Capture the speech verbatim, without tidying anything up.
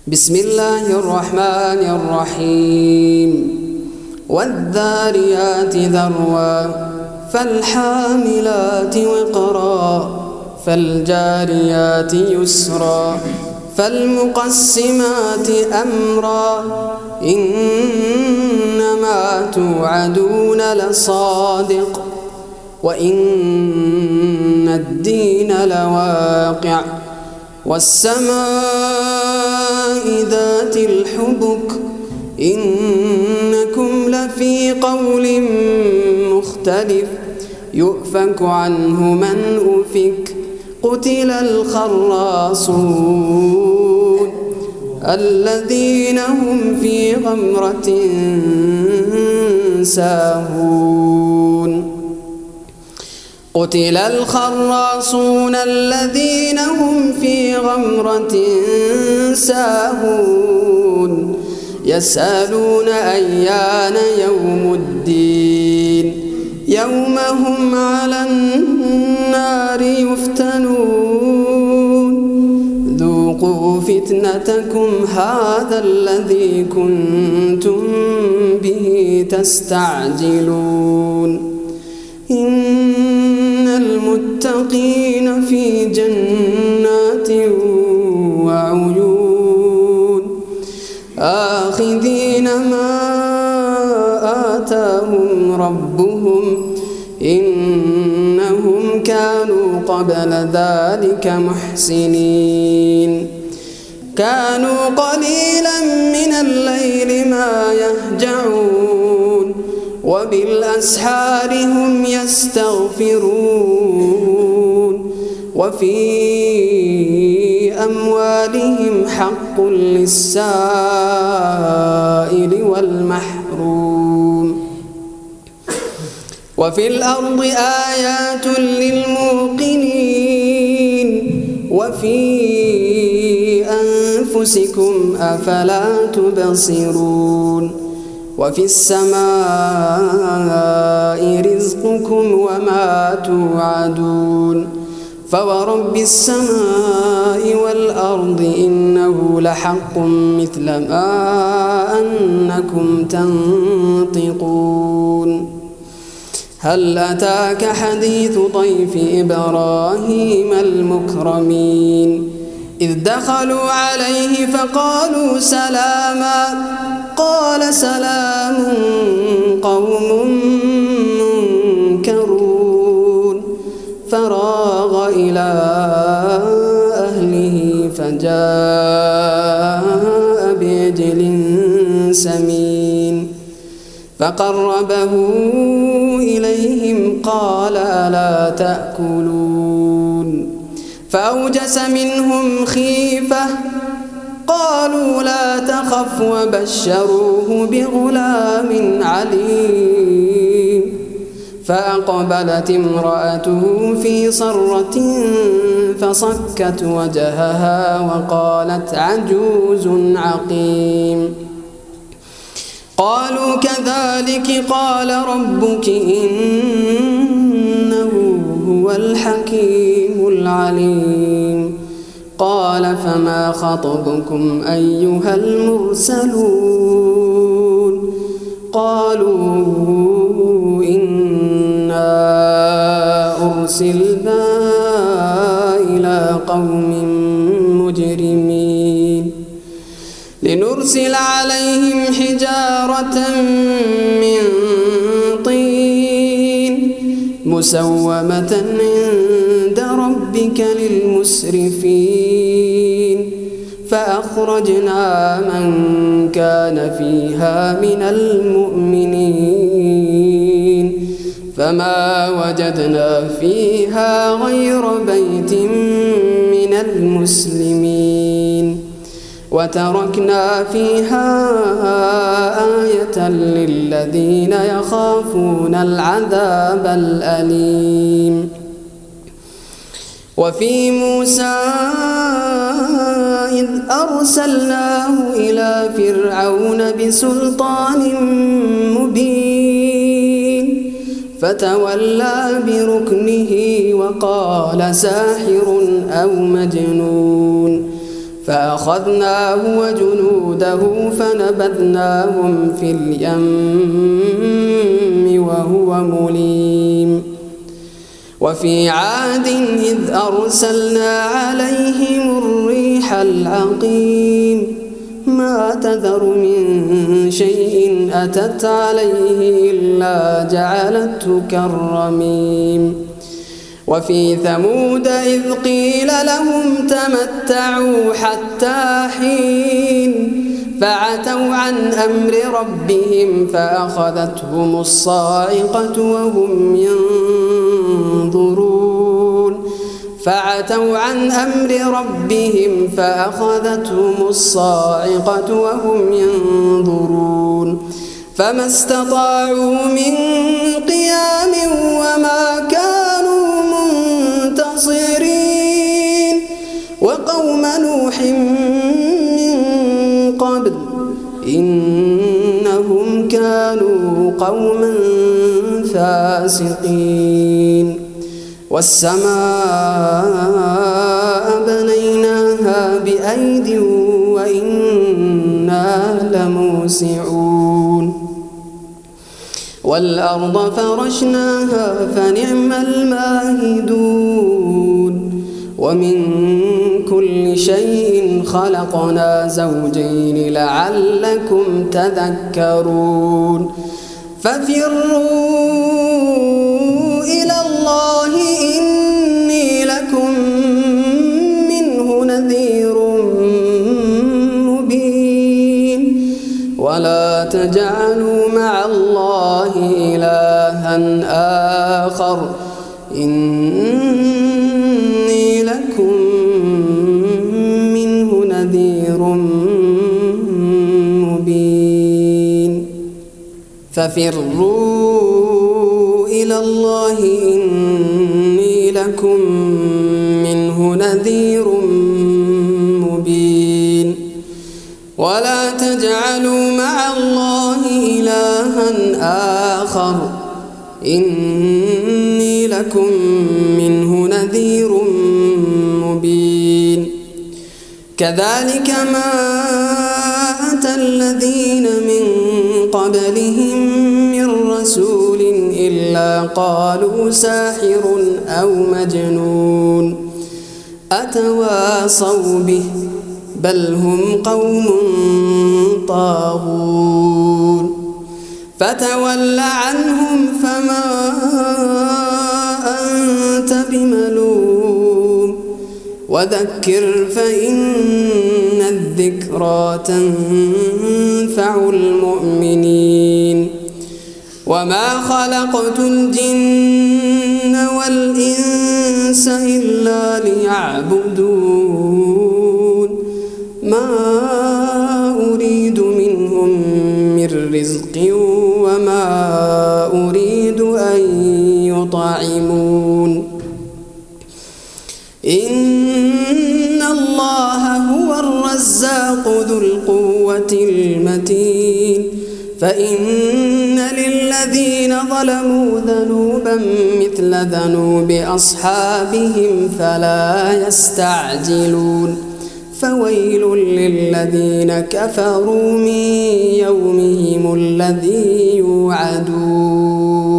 بسم الله الرحمن الرحيم والذاريات ذروا فالحاملات وقرا فالجاريات يسرا فالمقسمات أمرا إنما توعدون لصادق وإن الدين لواقع والسماء ذات الحبك إنكم لفي قول مختلف يؤفك عنه من أفك قتل الخراصون الذين هم في غمرة ساهون قتل الخراصون الذين هم في غمرة ساهون يسألون أيان يوم الدين يوم هم على النار يفتنون ذوقوا فتنتكم هذا الذي كنتم به تستعجلون إن المتقين في جنات وعيون آخذين ما آتاهم ربهم إنهم كانوا قبل ذلك محسنين كانوا قليلا من الليل ما يهجعون وبالأسحار هم يستغفرون وفي أموالهم حق للسائل والمحروم وفي الأرض آيات للموقنين وفي أنفسكم أفلا تبصرون وفي السماء رزقكم وما توعدون فورب السماء والأرض إنه لحق مثل ما أنكم تنطقون هل أتاك حديث ضيف إبراهيم المكرمين إذ دخلوا عليه فقالوا سلاما قال سلام قوم منكرون فراغ إلى أهله فجاء بعجل سمين فقربه إليهم قال ألا تأكلون فأوجس منهم خيفة قالوا لا تخف وبشروه بغلام عليم فأقبلت امرأته في صرة فصكت وجهها وقالت عجوز عقيم قالوا كذلك قال ربك إنه هو الحكيم العليم قال فما خطبكم أيها المرسلون قالوا إنا أرسلنا إلى قوم مجرمين لنرسل عليهم حجارة من طين مسومة عند ربك للمسرفين فأخرجنا من كان فيها من المؤمنين فما وجدنا فيها غير بيت من المسلمين وتركنا فيها آية للذين يخافون العذاب الأليم وفي موسى إذ أرسلناه إلى فرعون بسلطان مبين فتولى بركنه وقال ساحر أو مجنون فأخذناه وجنوده فنبذناهم في اليم وهو مليم وفي عاد إذ أرسلنا عليهم الريح العقيم ما تذر من شيء أتت عليه إلا جعلته كالرميم وفي ثمود إذ قيل لهم تمتعوا حتى حين فعتوا عن أمر ربهم فأخذتهم الصاعقة وهم ينظرون فعتوا عن أمر ربهم فأخذتهم الصاعقة وهم ينظرون فما استطاعوا من قيام وما كانوا منتصرين وقوم نوح من قبل إنهم كانوا قوما فاسقين والسماء بنيناها بأيد وإنا لموسعون والأرض فرشناها فنعم الماهدون ومن كل شيء خلقنا زوجين لعلكم تذكرون ففروا إلى الله إني لكم منه نذير مبين ولا تجعلوا مع الله إلها آخر إني لكم منه نذير مبين ففروا إلى الله إني لكم منه نذير مبين ولا تجعلوا مع الله إلها آخر إني لكم منه نذير مبين كذلك ما أتى الذين من قبلهم من رسول إلا قالوا ساحر أو مجنون أتواصوا به بل هم قوم طاغون فتول عنهم فما أنت بملوم وذكر فإن الذكرى تنفع المؤمنين وما خلقت الجن والإنس إلا ليعبدون ما أريد منهم من رزق وما أريد أن يطعمون إن الله هو الرزاق ذو القوة المتين فإن للذين ظلموا ذنوبا مثل ذنوب أصحابهم فلا يستعجلون فويل للذين كفروا من يومهم الذي يوعدون.